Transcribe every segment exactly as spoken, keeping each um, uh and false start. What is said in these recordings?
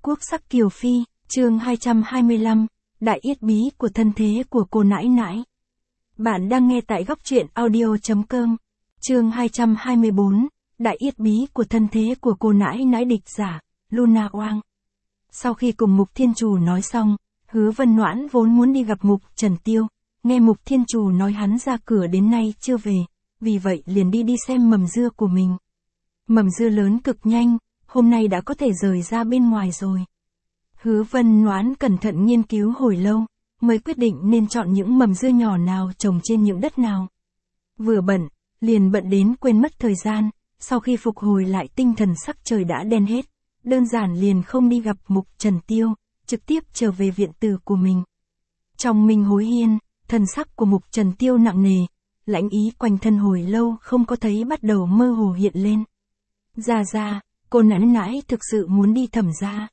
quốc sắc kiều phi, chương hai trăm hai mươi lăm, Đại yết bí của thân thế của cô nãi nãi. Bạn đang nghe tại góc truyện audio chấm com, chương hai trăm hai mươi bốn, Đại yết bí của thân thế của cô nãi nãi địch giả, Luna Oang. Sau khi cùng Mục Thiên Trù nói xong, Hứa Vân Noãn vốn muốn đi gặp Mục Trần Tiêu, nghe Mục Thiên Trù nói hắn ra cửa đến nay chưa về, vì vậy liền đi đi xem mầm dưa của mình. Mầm dưa lớn cực nhanh, hôm nay đã có thể rời ra bên ngoài rồi. Hứa Vân Noãn cẩn thận nghiên cứu hồi lâu, mới quyết định nên chọn những mầm dưa nhỏ nào trồng trên những đất nào. Vừa bận, liền bận đến quên mất thời gian, sau khi phục hồi lại tinh thần sắc trời đã đen hết, đơn giản liền không đi gặp Mục Trần Tiêu, trực tiếp trở về viện tử của mình. Trong Minh Hối Hiên, thần sắc của Mục Trần Tiêu nặng nề, lãnh ý quanh thân hồi lâu không có thấy bắt đầu mơ hồ hiện lên. Ra ra, cô nãi nãi thực sự muốn đi Thẩm gia.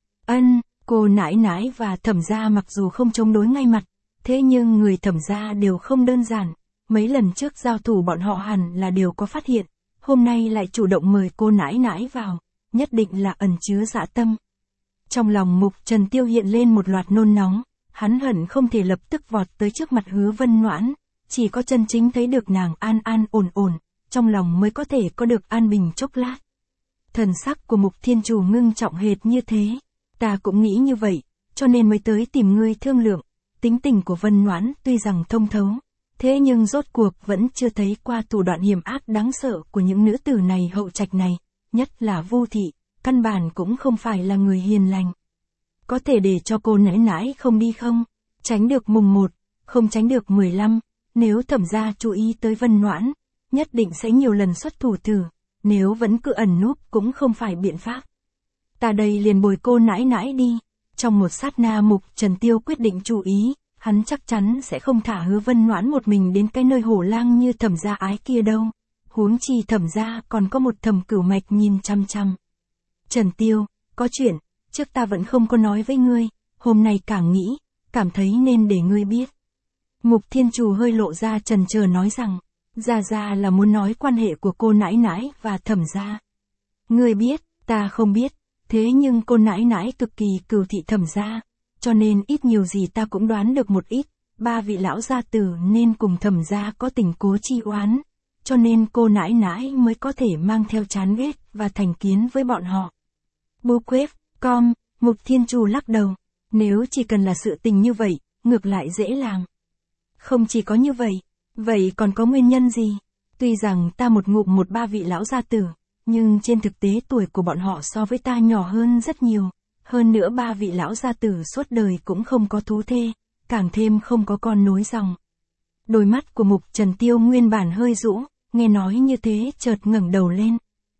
Ân, cô nãi nãi và Thẩm gia mặc dù không chống đối ngay mặt, thế nhưng người Thẩm gia đều không đơn giản, mấy lần trước giao thủ bọn họ hẳn là đều có phát hiện, hôm nay lại chủ động mời cô nãi nãi vào, nhất định là ẩn chứa dã tâm. Trong lòng Mục Trần Tiêu hiện lên một loạt nôn nóng, hắn hận không thể lập tức vọt tới trước mặt Hứa Vân Noãn, chỉ có chân chính thấy được nàng an an ổn ổn, trong lòng mới có thể có được an bình chốc lát. Thần sắc của Mục Thiên Trù ngưng trọng hệt như thế, ta cũng nghĩ như vậy, cho nên mới tới tìm ngươi thương lượng. Tính tình của Vân Noãn tuy rằng thông thấu, thế nhưng rốt cuộc vẫn chưa thấy qua thủ đoạn hiểm ác đáng sợ của những nữ tử này hậu trạch này, nhất là Vu thị, căn bản cũng không phải là người hiền lành. Có thể để cho cô nãi nãi không đi không? Tránh được mùng một, không tránh được mười lăm, nếu Thẩm gia chú ý tới Vân Noãn, nhất định sẽ nhiều lần xuất thủ thử, nếu vẫn cứ ẩn núp cũng không phải biện pháp. Ta đây liền bồi cô nãi nãi đi. Trong một sát na Mục Trần Tiêu quyết định chú ý, hắn chắc chắn sẽ không thả Hứa Vân Noãn một mình đến cái nơi hổ lang như Thẩm gia ái kia đâu. Huống chi Thẩm gia còn có một Thẩm Cửu Mạch nhìn chăm chăm. Trần Tiêu, có chuyện, trước ta vẫn không có nói với ngươi, hôm nay càng nghĩ, cảm thấy nên để ngươi biết. Mục Thiên Trù hơi lộ ra chần chờ nói rằng, Gia Gia là muốn nói quan hệ của cô nãi nãi và Thẩm gia. Ngươi biết, ta không biết, thế nhưng cô nãi nãi cực kỳ cừu thị Thẩm gia, cho nên ít nhiều gì ta cũng đoán được một ít, ba vị lão gia tử nên cùng Thẩm gia có tình cố chi oán, cho nên cô nãi nãi mới có thể mang theo chán ghét và thành kiến với bọn họ. Bú quếp, com, Mục Thiên Trù lắc đầu, nếu chỉ cần là sự tình như vậy, ngược lại dễ làm. Không chỉ có như vậy, vậy còn có nguyên nhân gì? Tuy rằng ta một ngụm một ba vị lão gia tử, nhưng trên thực tế tuổi của bọn họ so với ta nhỏ hơn rất nhiều. Hơn nữa ba vị lão gia tử suốt đời cũng không có thú thê, càng thêm không có con nối dòng. Đôi mắt của Mục Trần Tiêu nguyên bản hơi rũ, nghe nói như thế chợt ngẩng đầu lên.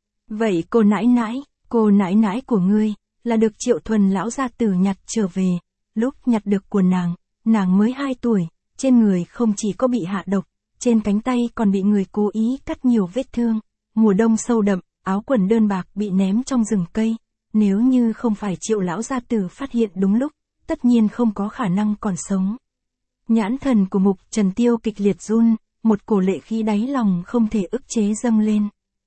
Vậy cô nãi nãi, cô nãi nãi của ngươi, là được Triệu Thuần lão gia tử nhặt trở về, lúc nhặt được của nàng, nàng mới hai tuổi. Trên người không chỉ có bị hạ độc, trên cánh tay còn bị người cố ý cắt nhiều vết thương. Mùa đông sâu đậm, áo quần đơn bạc bị ném trong rừng cây. Nếu như không phải Triệu lão gia tử phát hiện đúng lúc, tất nhiên không có khả năng còn sống. Nhãn thần của Mục Trần Tiêu kịch liệt run, một cổ lệ khí đáy lòng không thể ức chế dâng lên.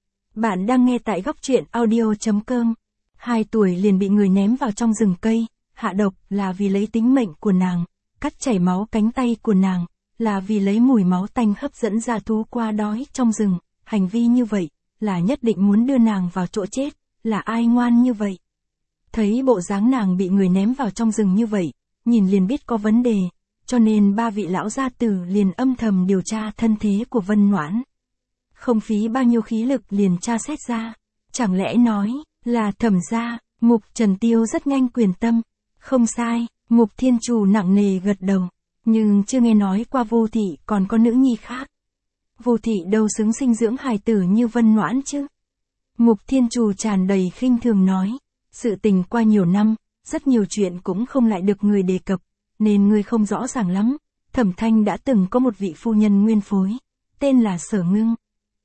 Bạn đang nghe tại góc truyện audio chấm com. Hai tuổi liền bị người ném vào trong rừng cây, hạ độc là vì lấy tính mệnh của nàng. Cắt chảy máu cánh tay của nàng, là vì lấy mùi máu tanh hấp dẫn ra thú qua đói trong rừng, hành vi như vậy, là nhất định muốn đưa nàng vào chỗ chết, là ai ngoan như vậy. Thấy bộ dáng nàng bị người ném vào trong rừng như vậy, nhìn liền biết có vấn đề, cho nên ba vị lão gia tử liền âm thầm điều tra thân thế của Vân Noãn. Không phí bao nhiêu khí lực liền tra xét ra, chẳng lẽ nói, là Thẩm gia. Mục Trần Tiêu rất nhanh quyền tâm, không sai. Mục Thiên Trù nặng nề gật đầu, nhưng chưa nghe nói qua Vu thị còn có nữ nhi khác. Vu thị đâu xứng sinh dưỡng hài tử như Vân Noãn chứ? Mục Thiên Trù tràn đầy khinh thường nói, sự tình qua nhiều năm, rất nhiều chuyện cũng không lại được người đề cập, nên ngươi không rõ ràng lắm. Thẩm Thanh đã từng có một vị phu nhân nguyên phối, tên là Sở Ngưng.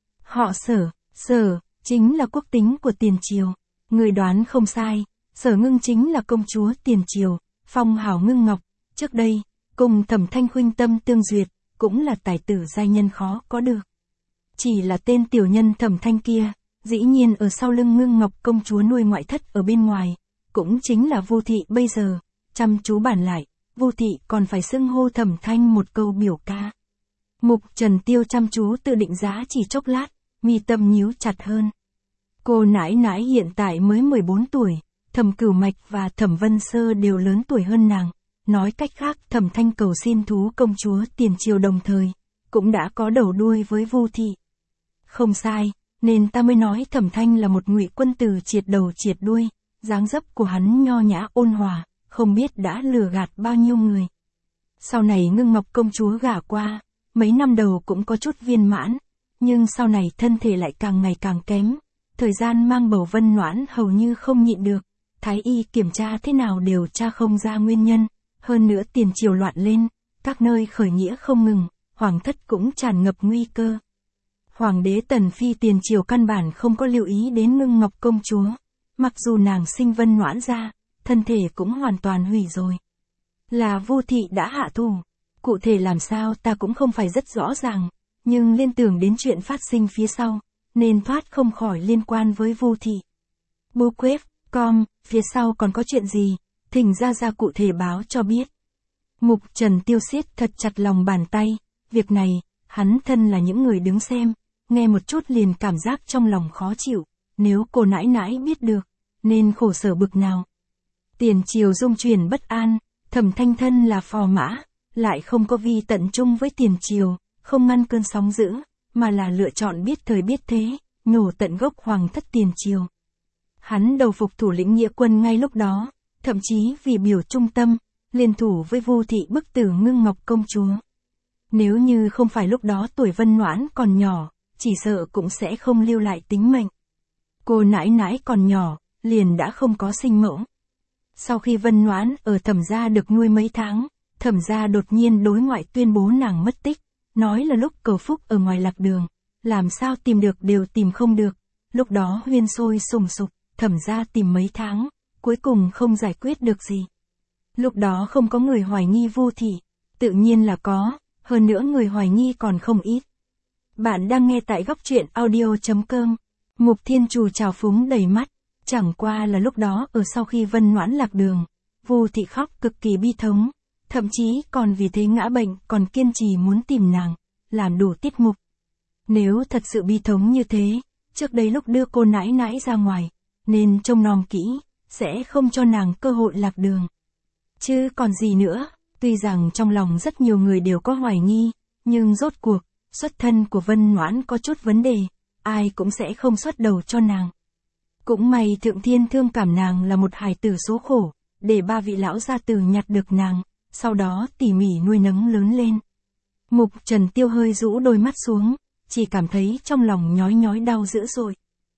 Họ Sở, Sở, chính là quốc tính của Tiền Triều. Ngươi đoán không sai, Sở Ngưng chính là công chúa Tiền Triều. Phong hào ngưng ngọc, trước đây, cùng Thẩm Thanh khuynh tâm tương duyệt, cũng là tài tử giai nhân khó có được. Chỉ là tên tiểu nhân Thẩm Thanh kia, dĩ nhiên ở sau lưng Ngưng Ngọc công chúa nuôi ngoại thất ở bên ngoài, cũng chính là Vu Thị bây giờ, chăm chú bàn lại, Vu Thị còn phải xưng hô Thẩm Thanh một câu biểu ca. Mục Trần Tiêu chăm chú tự định giá chỉ chốc lát, mi tâm nhíu chặt hơn. Cô nãi nãi hiện tại mới mười bốn tuổi, Thẩm Cửu Mạch và Thẩm Vân Sơ đều lớn tuổi hơn nàng, nói cách khác Thẩm Thanh cầu xin thú công chúa tiền triều đồng thời, cũng đã có đầu đuôi với Vu Thị. Không sai, nên ta mới nói Thẩm Thanh là một ngụy quân tử triệt đầu triệt đuôi, dáng dấp của hắn nho nhã ôn hòa, không biết đã lừa gạt bao nhiêu người. Sau này Ngưng Ngọc công chúa gả qua, mấy năm đầu cũng có chút viên mãn, nhưng sau này thân thể lại càng ngày càng kém, thời gian mang bầu Vân Noãn hầu như không nhịn được, thái y kiểm tra thế nào đều tra không ra nguyên nhân, hơn nữa tiền triều loạn lên, các nơi khởi nghĩa không ngừng, hoàng thất cũng tràn ngập nguy cơ. Hoàng đế Tần Phi tiền triều căn bản không có lưu ý đến Ngưng Ngọc công chúa, mặc dù nàng sinh Vân Noãn ra, thân thể cũng hoàn toàn hủy rồi. Là Vu Thị đã hạ thủ, cụ thể làm sao ta cũng không phải rất rõ ràng, nhưng liên tưởng đến chuyện phát sinh phía sau, nên thoát không khỏi liên quan với Vu Thị. Bookquest, com, phía sau còn có chuyện gì, thỉnh ra ra cụ thể báo cho biết. Mục Trần Tiêu siết thật chặt lòng bàn tay, việc này, hắn thân là những người đứng xem, nghe một chút liền cảm giác trong lòng khó chịu, nếu cô nãi nãi biết được, nên khổ sở bực nào. Tiền triều dung chuyển bất an, Thẩm Thanh thân là phò mã, lại không có vi tận chung với tiền triều, không ngăn cơn sóng dữ, mà là lựa chọn biết thời biết thế, nhổ tận gốc hoàng thất tiền triều. Hắn đầu phục thủ lĩnh nghĩa quân ngay lúc đó, thậm chí vì biểu trung tâm, liên thủ với Vu Thị bức tử Ngưng Ngọc công chúa. Nếu như không phải lúc đó tuổi Vân Noãn còn nhỏ, chỉ sợ cũng sẽ không lưu lại tính mệnh. Cô nãi nãi còn nhỏ, liền đã không có sinh mẫu. Sau khi Vân Noãn ở Thẩm gia được nuôi mấy tháng, Thẩm gia đột nhiên đối ngoại tuyên bố nàng mất tích, nói là lúc cầu phúc ở ngoài lạc đường, làm sao tìm được đều tìm không được, lúc đó huyên sôi sùng sục, Thẩm gia tìm mấy tháng, cuối cùng không giải quyết được gì. Lúc đó không có người hoài nghi Vu Thị, tự nhiên là có, hơn nữa người hoài nghi còn không ít. Bạn đang nghe tại góc truyện audio chấm com. Mục Thiên Trù trào phúng đầy mắt, chẳng qua là lúc đó ở sau khi Vân Noãn lạc đường, Vu Thị khóc cực kỳ bi thống, thậm chí còn vì thế ngã bệnh còn kiên trì muốn tìm nàng, làm đủ tiết mục. Nếu thật sự bi thống như thế, trước đây lúc đưa cô nãi nãi ra ngoài, nên trông nom kỹ, sẽ không cho nàng cơ hội lạc đường. Chứ còn gì nữa, tuy rằng trong lòng rất nhiều người đều có hoài nghi, nhưng rốt cuộc, xuất thân của Vân Noãn có chút vấn đề, ai cũng sẽ không xuất đầu cho nàng. Cũng may Thượng Thiên thương cảm nàng là một hài tử số khổ, để ba vị lão gia tử nhặt được nàng, sau đó tỉ mỉ nuôi nấng lớn lên. Mục Trần Tiêu hơi rũ đôi mắt xuống, chỉ cảm thấy trong lòng nhói nhói đau dữ dội.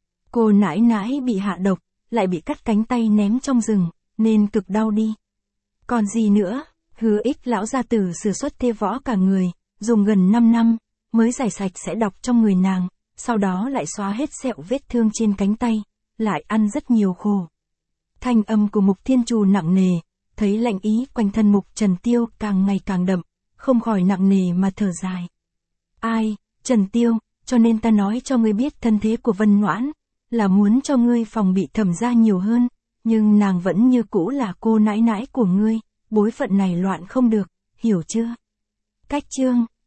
Cô nãi nãi bị hạ độc, lại bị cắt cánh tay ném trong rừng, nên cực đau đi. Còn gì nữa, Hứa Ích lão gia tử sử xuất thê võ cả người, dùng gần năm năm, mới giải sạch sẽ độc trong người nàng, sau đó lại xóa hết sẹo vết thương trên cánh tay, lại ăn rất nhiều khổ. Thanh âm của Mục Thiên Trù nặng nề, thấy lạnh ý quanh thân Mục Trần Tiêu càng ngày càng đậm, không khỏi nặng nề mà thở dài. Ai, Trần Tiêu, cho nên ta nói cho ngươi biết thân thế của Vân Noãn, là muốn cho ngươi phòng bị Thẩm gia nhiều hơn, nhưng nàng vẫn như cũ là cô nãi nãi của ngươi, bối phận này loạn không được, hiểu chưa? Cách chương